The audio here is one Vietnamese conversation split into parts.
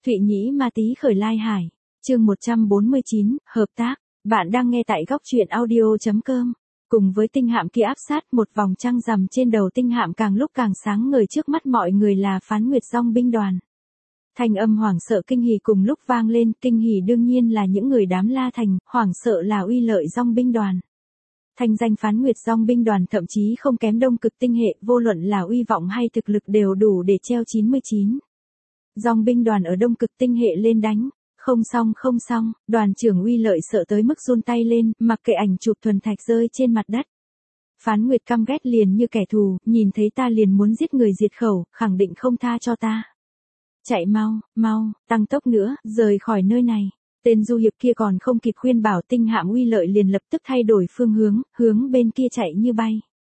Thụy Nhĩ Ma Tý khởi lai hải. Chương 149, hợp tác. Bạn đang nghe tại góc truyện audio.com. Cùng với tinh hạm kia áp sát, một vòng trăng rằm trên đầu tinh hạm càng lúc càng sáng ngời trước mắt mọi người là Phán Nguyệt Dong binh đoàn. Thanh âm hoảng sợ kinh hỉ cùng lúc vang lên, kinh hỉ đương nhiên là những người đám La Thành, hoảng sợ là Uy Lợi Dong binh đoàn. Thanh danh Phán Nguyệt Dong binh đoàn thậm chí không kém Đông Cực tinh hệ, vô luận là uy vọng hay thực lực đều đủ để treo 99. Dong binh đoàn ở Đông Cực tinh hệ lên đánh. Không xong, đoàn trưởng Uy Lợi sợ tới mức run tay lên, mặc kệ ảnh chụp thuần thạch rơi trên mặt đất. Phán Nguyệt căm ghét liền như kẻ thù, nhìn thấy ta liền muốn giết người diệt khẩu, khẳng định không tha cho ta. Chạy mau, tăng tốc nữa, rời khỏi nơi này. Tên du hiệp kia còn không kịp khuyên bảo, tinh hạm Uy Lợi liền lập tức thay đổi phương hướng, hướng bên kia chạy như bay.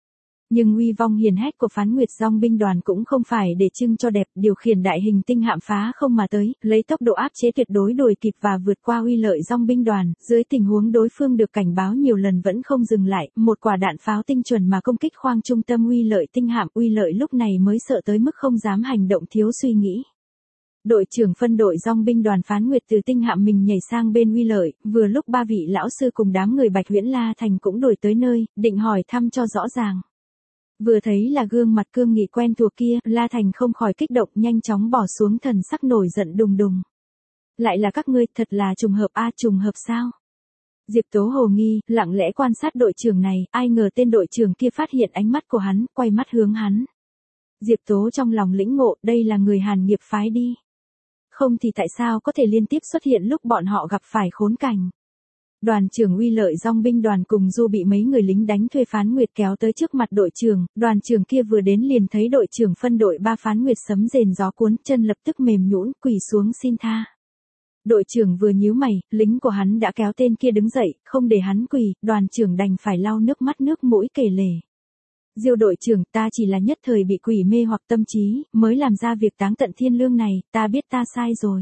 Nhưng uy vong hiền hách của Phán Nguyệt Dong binh đoàn cũng không phải để trưng cho đẹp, điều khiển đại hình tinh hạm phá không mà tới, lấy tốc độ áp chế tuyệt đối đuổi kịp và vượt qua Uy Lợi Dong binh đoàn, dưới tình huống đối phương được cảnh báo nhiều lần vẫn không dừng lại, một quả đạn pháo tinh chuẩn mà công kích khoang trung tâm Uy Lợi tinh hạm, Uy Lợi lúc này mới sợ tới mức không dám hành động thiếu suy nghĩ. Đội trưởng phân đội Dong binh đoàn Phán Nguyệt từ tinh hạm mình nhảy sang bên Uy Lợi, vừa lúc ba vị lão sư cùng đám người Bạch Huyễn La Thành cũng đổi tới nơi, định hỏi thăm cho rõ ràng. Vừa thấy là gương mặt cương nghị quen thuộc kia, La Thành không khỏi kích động, nhanh chóng bỏ xuống, thần sắc nổi giận đùng đùng. Lại là các ngươi, thật là trùng hợp a, trùng hợp sao? Diệp Tố hồ nghi, lặng lẽ quan sát đội trưởng này, ai ngờ tên đội trưởng kia phát hiện ánh mắt của hắn, quay mắt hướng hắn. Diệp Tố trong lòng lĩnh ngộ, đây là người Hàn Nghiệp phái đi. Không thì tại sao có thể liên tiếp xuất hiện lúc bọn họ gặp phải khốn cảnh. Đoàn trưởng Uy Lợi Dong binh đoàn cùng Du bị mấy người lính đánh thuê Phán Nguyệt kéo tới trước mặt đội trưởng, đoàn trưởng kia vừa đến liền thấy đội trưởng phân đội 3 Phán Nguyệt sấm rền gió cuốn, chân lập tức mềm nhũn, quỳ xuống xin tha. Đội trưởng vừa nhíu mày, lính của hắn đã kéo tên kia đứng dậy, không để hắn quỳ, đoàn trưởng đành phải lau nước mắt nước mũi kể lể. Diêu đội trưởng, ta chỉ là nhất thời bị quỷ mê hoặc tâm trí, mới làm ra việc táng tận thiên lương này, ta biết ta sai rồi.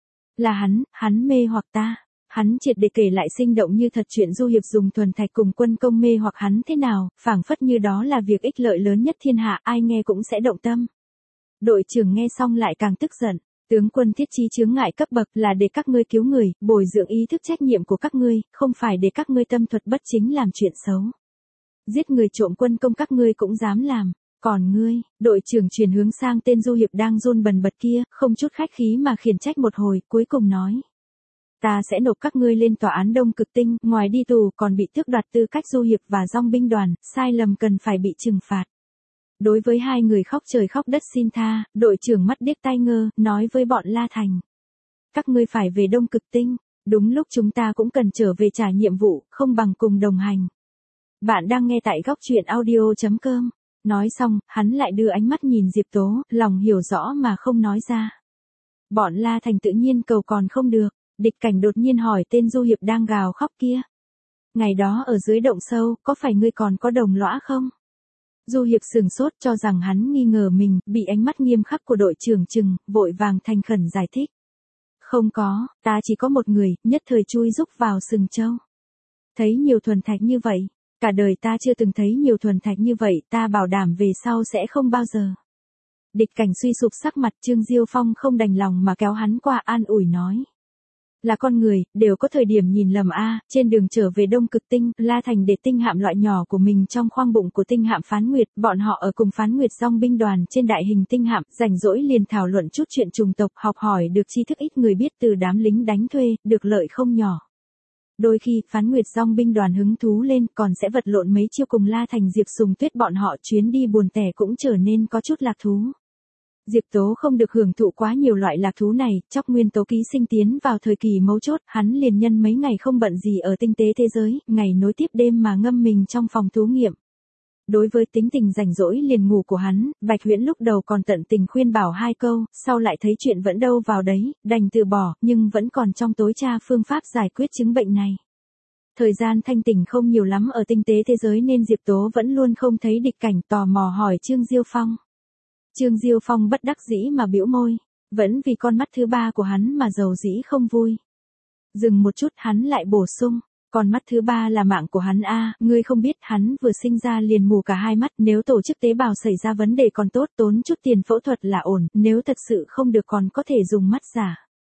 Là hắn mê hoặc ta. Hắn triệt để kể lại sinh động như thật chuyện du hiệp dùng thuần thạch cùng quân công mê hoặc hắn thế nào, phảng phất như đó là việc ích lợi lớn nhất thiên hạ, ai nghe cũng sẽ động tâm. Đội trưởng nghe xong lại càng tức giận, tướng quân thiết trí chướng ngại cấp bậc là để các ngươi cứu người, bồi dưỡng ý thức trách nhiệm của các ngươi, không phải để các ngươi tâm thuật bất chính làm chuyện xấu. Giết người trộm quân công các ngươi cũng dám làm, còn ngươi, đội trưởng chuyển hướng sang tên du hiệp đang run bần bật kia, không chút khách khí mà khiển trách một hồi, cuối cùng nói. Ta sẽ nộp các ngươi lên tòa án Đông Cực tinh, ngoài đi tù còn bị tước đoạt tư cách du hiệp và Dong binh đoàn, sai lầm cần phải bị trừng phạt. Đối với hai người khóc trời khóc đất xin tha, đội trưởng mắt điếc tai ngơ, nói với bọn La Thành. Các ngươi phải về Đông Cực tinh, đúng lúc chúng ta cũng cần trở về trả nhiệm vụ, không bằng cùng đồng hành. Bạn đang nghe tại góc truyện audio.com. Nói xong, hắn lại đưa ánh mắt nhìn Diệp Tố, lòng hiểu rõ mà không nói ra. Bọn La Thành tự nhiên cầu còn không được. Địch Cảnh đột nhiên hỏi tên du hiệp đang gào khóc kia. Ngày đó ở dưới động sâu, có phải ngươi còn có đồng lõa không? Du hiệp sừng sốt cho rằng hắn nghi ngờ mình, bị ánh mắt nghiêm khắc của đội trưởng chừng, vội vàng thành khẩn giải thích. Không có, ta chỉ có một người, nhất thời chui rúc vào sừng trâu. Thấy nhiều thuần thạch như vậy, cả đời ta chưa từng thấy nhiều thuần thạch như vậy, ta bảo đảm về sau sẽ không bao giờ. Địch Cảnh suy sụp sắc mặt, Trương Diêu Phong không đành lòng mà kéo hắn qua an ủi nói. Là con người, đều có thời điểm nhìn lầm a, trên đường trở về Đông Cực tinh, La Thành để tinh hạm loại nhỏ của mình trong khoang bụng của tinh hạm Phán Nguyệt, bọn họ ở cùng Phán Nguyệt Dong binh đoàn trên đại hình tinh hạm, rảnh rỗi liền thảo luận chút chuyện trùng tộc, học hỏi được tri thức ít người biết từ đám lính đánh thuê, được lợi không nhỏ. Đôi khi, Phán Nguyệt Dong binh đoàn hứng thú lên, còn sẽ vật lộn mấy chiêu cùng La Thành Diệp Sùng Tuyết bọn họ, chuyến đi buồn tẻ cũng trở nên có chút lạc thú. Diệp Tố không được hưởng thụ quá nhiều loại lạc thú này, Chóc Nguyên Tố ký sinh tiến vào thời kỳ mấu chốt, hắn liền nhân mấy ngày không bận gì ở tinh tế thế giới, ngày nối tiếp đêm mà ngâm mình trong phòng thú nghiệm. Đối với tính tình rảnh rỗi liền ngủ của hắn, Bạch Huyễn lúc đầu còn tận tình khuyên bảo 2 câu, sau lại thấy chuyện vẫn đâu vào đấy, đành từ bỏ, nhưng vẫn còn trong tối tra phương pháp giải quyết chứng bệnh này. Thời gian thanh tỉnh không nhiều lắm ở tinh tế thế giới nên Diệp Tố vẫn luôn không thấy Địch Cảnh, tò mò hỏi Trương Diêu Phong. Trương Diêu Phong bất đắc dĩ mà bĩu môi, vẫn vì con mắt thứ 3 của hắn mà dầu dĩ không vui. Dừng một chút hắn lại bổ sung, con mắt thứ 3 là mạng của hắn a, ngươi không biết hắn vừa sinh ra liền mù cả 2 mắt, nếu tổ chức tế bào xảy ra vấn đề còn tốt, tốn chút tiền phẫu thuật là ổn, nếu thật sự không được còn có thể dùng mắt giả.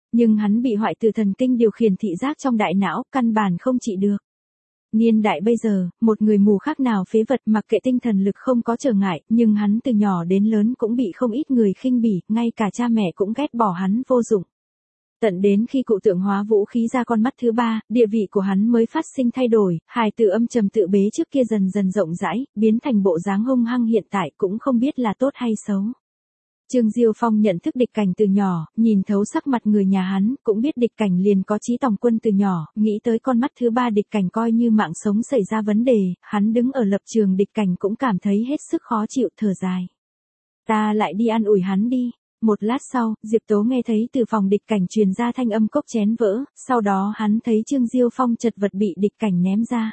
Nhưng hắn bị hoại tử thần kinh điều khiển thị giác trong đại não, căn bản không trị được. Niên đại bây giờ, một người mù khác nào phế vật mặc kệ tinh thần lực không có trở ngại, nhưng hắn từ nhỏ đến lớn cũng bị không ít người khinh bỉ, ngay cả cha mẹ cũng ghét bỏ hắn vô dụng. Tận đến khi cụ tượng hóa vũ khí ra con mắt thứ ba, địa vị của hắn mới phát sinh thay đổi, hài tử âm trầm tự bế trước kia dần dần rộng rãi, biến thành bộ dáng hung hăng hiện tại cũng không biết là tốt hay xấu. Trương Diêu Phong nhận thức Địch Cảnh từ nhỏ, nhìn thấu sắc mặt người nhà hắn, cũng biết Địch Cảnh liền có chí tòng quân từ nhỏ, nghĩ tới con mắt thứ ba Địch Cảnh coi như mạng sống xảy ra vấn đề, hắn đứng ở lập trường Địch Cảnh cũng cảm thấy hết sức khó chịu, thở dài. Ta lại đi an ủi hắn đi. Một lát sau, Diệp Tố nghe thấy từ phòng Địch Cảnh truyền ra thanh âm cốc chén vỡ, sau đó hắn thấy Trương Diêu Phong chật vật bị Địch Cảnh ném ra.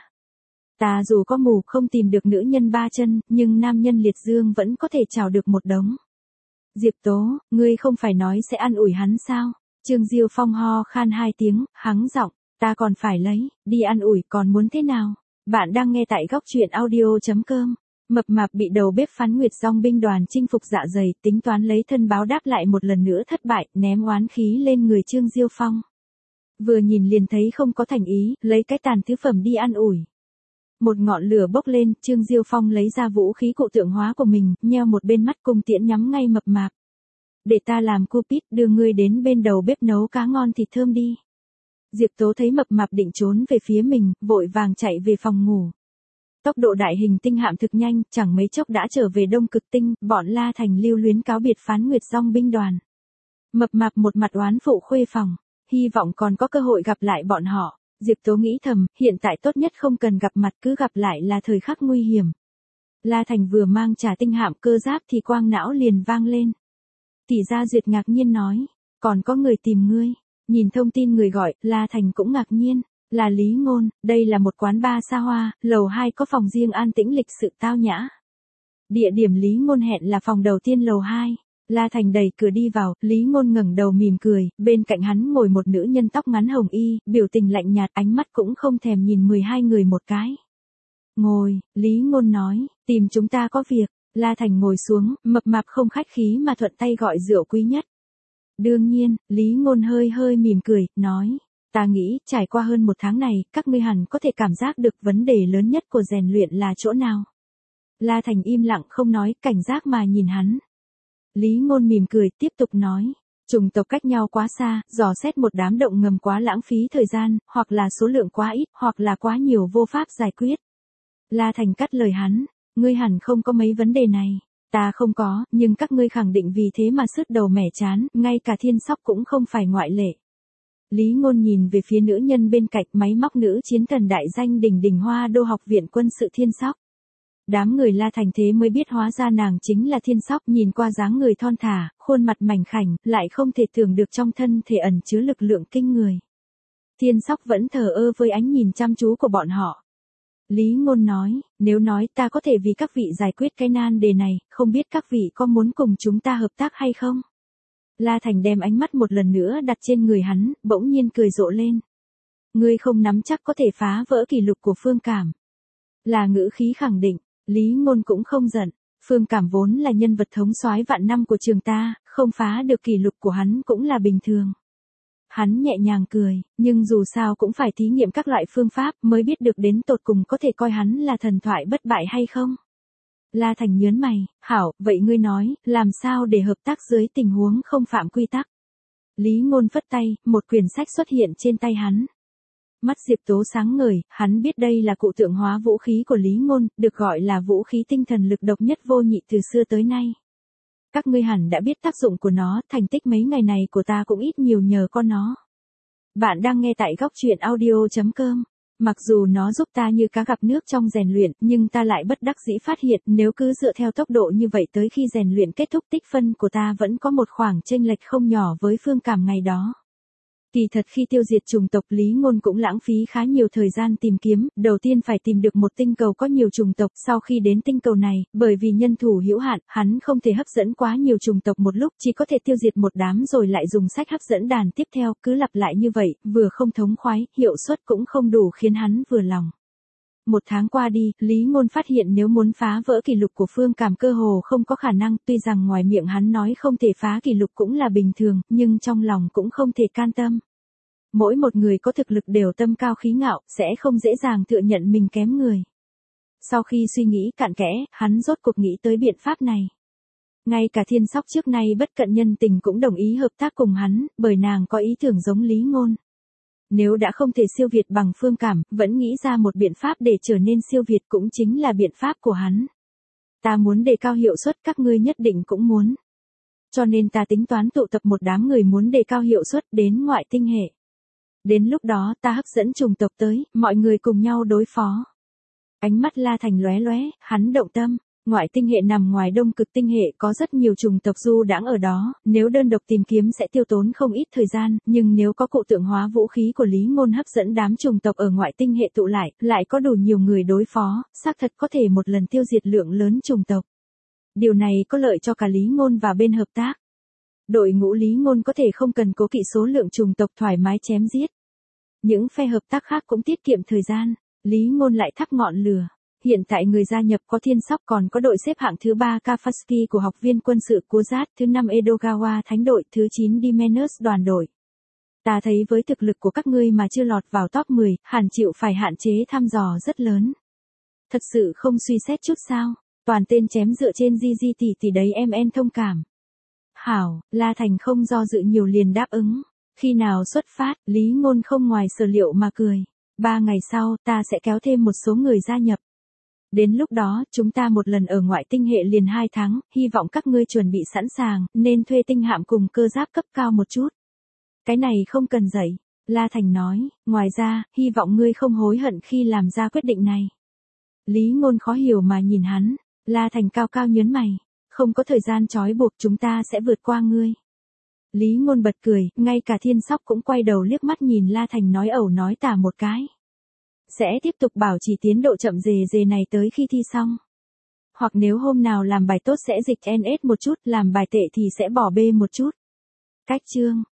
Ta dù có mù không tìm được nữ nhân ba chân, nhưng nam nhân liệt dương vẫn có thể chào được một đống. Diệp Tố, ngươi không phải nói sẽ an ủi hắn sao? Trương Diêu Phong ho khan hai tiếng, hắng giọng, ta còn phải lấy, đi an ủi còn muốn thế nào? Bạn đang nghe tại góc truyện audio.com. Mập mạp bị đầu bếp Phán Nguyệt Dong binh đoàn chinh phục dạ dày, tính toán lấy thân báo đáp lại một lần nữa thất bại, ném oán khí lên người Trương Diêu Phong. Vừa nhìn liền thấy không có thành ý, lấy cái tàn thứ phẩm đi an ủi. Một ngọn lửa bốc lên, Trương Diêu Phong lấy ra vũ khí cụ tượng hóa của mình, nheo một bên mắt cung tiễn nhắm ngay mập mạp. Để ta làm Cupid, đưa ngươi đến bên đầu bếp nấu cá ngon thịt thơm đi. Diệp Tố thấy mập mạp định trốn về phía mình, vội vàng chạy về phòng ngủ. Tốc độ đại hình tinh hạm thực nhanh, chẳng mấy chốc đã trở về Đông Cực Tinh, bọn La Thành lưu luyến cáo biệt Phán Nguyệt Dong binh đoàn. Mập mạp một mặt oán phụ khuê phòng, hy vọng còn có cơ hội gặp lại bọn họ. Diệp Tố nghĩ thầm, hiện tại tốt nhất không cần gặp mặt, cứ gặp lại là thời khắc nguy hiểm. La Thành vừa mang trả tinh hạm cơ giáp thì quang não liền vang lên. Tỷ Gia Duyệt ngạc nhiên nói, còn có người tìm ngươi. Nhìn thông tin người gọi, La Thành cũng ngạc nhiên, là Lý Ngôn, đây là một quán bar xa hoa, lầu 2 có phòng riêng an tĩnh lịch sự tao nhã. Địa điểm Lý Ngôn hẹn là phòng đầu tiên lầu 2. La Thành đẩy cửa đi vào, Lý Ngôn ngẩng đầu mỉm cười, bên cạnh hắn ngồi một nữ nhân tóc ngắn hồng y, biểu tình lạnh nhạt, ánh mắt cũng không thèm nhìn 12 người một cái. Ngồi, Lý Ngôn nói, tìm chúng ta có việc. La Thành ngồi xuống, mập mạp không khách khí mà thuận tay gọi rượu quý nhất. Đương nhiên, Lý Ngôn hơi hơi mỉm cười, nói, ta nghĩ, trải qua hơn một tháng này, các ngươi hẳn có thể cảm giác được vấn đề lớn nhất của rèn luyện là chỗ nào. La Thành im lặng không nói, cảnh giác mà nhìn hắn. Lý Ngôn mỉm cười, tiếp tục nói, chủng tộc cách nhau quá xa, dò xét một đám động ngầm quá lãng phí thời gian, hoặc là số lượng quá ít, hoặc là quá nhiều vô pháp giải quyết. La Thành cắt lời hắn, ngươi hẳn không có mấy vấn đề này. Ta không có, nhưng các ngươi khẳng định vì thế mà sứt đầu mẻ chán, ngay cả Thiên Sóc cũng không phải ngoại lệ. Lý Ngôn nhìn về phía nữ nhân bên cạnh, máy móc nữ chiến thần đại danh đỉnh đỉnh Hoa Đô học viện quân sự Thiên Sóc. Đám người La Thành thế mới biết hóa ra nàng chính là Thiên Sóc, nhìn qua dáng người thon thả, khuôn mặt mảnh khảnh, lại không thể tưởng được trong thân thể ẩn chứa lực lượng kinh người. Thiên Sóc vẫn thờ ơ với ánh nhìn chăm chú của bọn họ. Lý Ngôn nói, nếu nói ta có thể vì các vị giải quyết cái nan đề này, không biết các vị có muốn cùng chúng ta hợp tác hay không? La Thành đem ánh mắt một lần nữa đặt trên người hắn, bỗng nhiên cười rộ lên. Ngươi không nắm chắc có thể phá vỡ kỷ lục của Phương Cảm. Là ngữ khí khẳng định, Lý Ngôn cũng không giận. Phương Cảm vốn là nhân vật thống soái vạn năm của trường ta, không phá được kỷ lục của hắn cũng là bình thường. Hắn nhẹ nhàng cười, nhưng dù sao cũng phải thí nghiệm các loại phương pháp mới biết được đến tột cùng có thể coi hắn là thần thoại bất bại hay không. La Thành nhớn mày, hảo, vậy ngươi nói, làm sao để hợp tác dưới tình huống không phạm quy tắc. Lý Ngôn phất tay, một quyển sách xuất hiện trên tay hắn. Mắt Diệp Tố sáng ngời, hắn biết đây là cụ tượng hóa vũ khí của Lý Ngôn, được gọi là vũ khí tinh thần lực độc nhất vô nhị từ xưa tới nay. Các ngươi hẳn đã biết tác dụng của nó, thành tích mấy ngày này của ta cũng ít nhiều nhờ con nó. Bạn đang nghe tại góc truyện audio.com. Mặc dù nó giúp ta như cá gặp nước trong rèn luyện, nhưng ta lại bất đắc dĩ phát hiện nếu cứ dựa theo tốc độ như vậy tới khi rèn luyện kết thúc tích phân của ta vẫn có một khoảng chênh lệch không nhỏ với Phương Cảm ngày đó. Kỳ thật khi tiêu diệt chủng tộc Lý Ngôn cũng lãng phí khá nhiều thời gian tìm kiếm, đầu tiên phải tìm được một tinh cầu có nhiều chủng tộc, sau khi đến tinh cầu này, bởi vì nhân thủ hữu hạn, hắn không thể hấp dẫn quá nhiều chủng tộc một lúc, chỉ có thể tiêu diệt một đám rồi lại dùng sách hấp dẫn đàn tiếp theo, cứ lặp lại như vậy, vừa không thống khoái, hiệu suất cũng không đủ khiến hắn vừa lòng. 1 tháng qua đi, Lý Ngôn phát hiện nếu muốn phá vỡ kỷ lục của Phương Cảm cơ hồ không có khả năng, tuy rằng ngoài miệng hắn nói không thể phá kỷ lục cũng là bình thường, nhưng trong lòng cũng không thể can tâm. Mỗi một người có thực lực đều tâm cao khí ngạo, sẽ không dễ dàng thừa nhận mình kém người. Sau khi suy nghĩ cặn kẽ, hắn rốt cuộc nghĩ tới biện pháp này. Ngay cả Thiên Sóc trước nay bất cận nhân tình cũng đồng ý hợp tác cùng hắn, bởi nàng có ý tưởng giống Lý Ngôn. Nếu đã không thể siêu việt bằng Phương Cảm, vẫn nghĩ ra một biện pháp để trở nên siêu việt cũng chính là biện pháp của hắn. Ta muốn đề cao hiệu suất, các ngươi nhất định cũng muốn. Cho nên ta tính toán tụ tập một đám người muốn đề cao hiệu suất đến ngoại tinh hệ. Đến lúc đó ta hấp dẫn chủng tộc tới, mọi người cùng nhau đối phó. Ánh mắt La Thành lóe lóe, hắn động tâm. Ngoại tinh hệ nằm ngoài Đông Cực tinh hệ có rất nhiều chủng tộc du đãng ở đó, nếu đơn độc tìm kiếm sẽ tiêu tốn không ít thời gian, nhưng nếu có cụ tượng hóa vũ khí của Lý Ngôn hấp dẫn đám chủng tộc ở ngoại tinh hệ tụ lại có đủ nhiều người đối phó, xác thật có thể một lần tiêu diệt lượng lớn chủng tộc. Điều này có lợi cho cả Lý Ngôn và bên hợp tác. Đội ngũ Lý Ngôn có thể không cần cố kỵ số lượng chủng tộc thoải mái chém giết. Những phe hợp tác khác cũng tiết kiệm thời gian, Lý Ngôn lại thắp ngọn lửa. Hiện tại người gia nhập có Thiên Sóc, còn có đội xếp hạng thứ 3 Kafasky của học viên quân sự Kuzat, thứ 5 Edogawa thánh đội, thứ 9 Dimenus đoàn đội. Ta thấy với thực lực của các ngươi mà chưa lọt vào top 10, hẳn chịu phải hạn chế thăm dò rất lớn. Thật sự không suy xét chút sao? Toàn tên chém dựa trên GG tỷ đấy em thông cảm. Hảo, La Thành không do dự nhiều liền đáp ứng. Khi nào xuất phát, Lý Ngôn không ngoài sở liệu mà cười. 3 ngày sau, ta sẽ kéo thêm một số người gia nhập. Đến lúc đó, chúng ta một lần ở ngoại tinh hệ liền 2 tháng, hy vọng các ngươi chuẩn bị sẵn sàng, nên thuê tinh hạm cùng cơ giáp cấp cao một chút. Cái này không cần dạy, La Thành nói, ngoài ra, hy vọng ngươi không hối hận khi làm ra quyết định này. Lý Ngôn khó hiểu mà nhìn hắn, La Thành cao cao nhớn mày, không có thời gian trói buộc, chúng ta sẽ vượt qua ngươi. Lý Ngôn bật cười, ngay cả Thiên Sóc cũng quay đầu liếc mắt nhìn La Thành nói ẩu nói tả một cái. Sẽ tiếp tục bảo trì tiến độ chậm rề này tới khi thi xong. Hoặc nếu hôm nào làm bài tốt sẽ dịch NS một chút, làm bài tệ thì sẽ bỏ bê một chút. Cách chương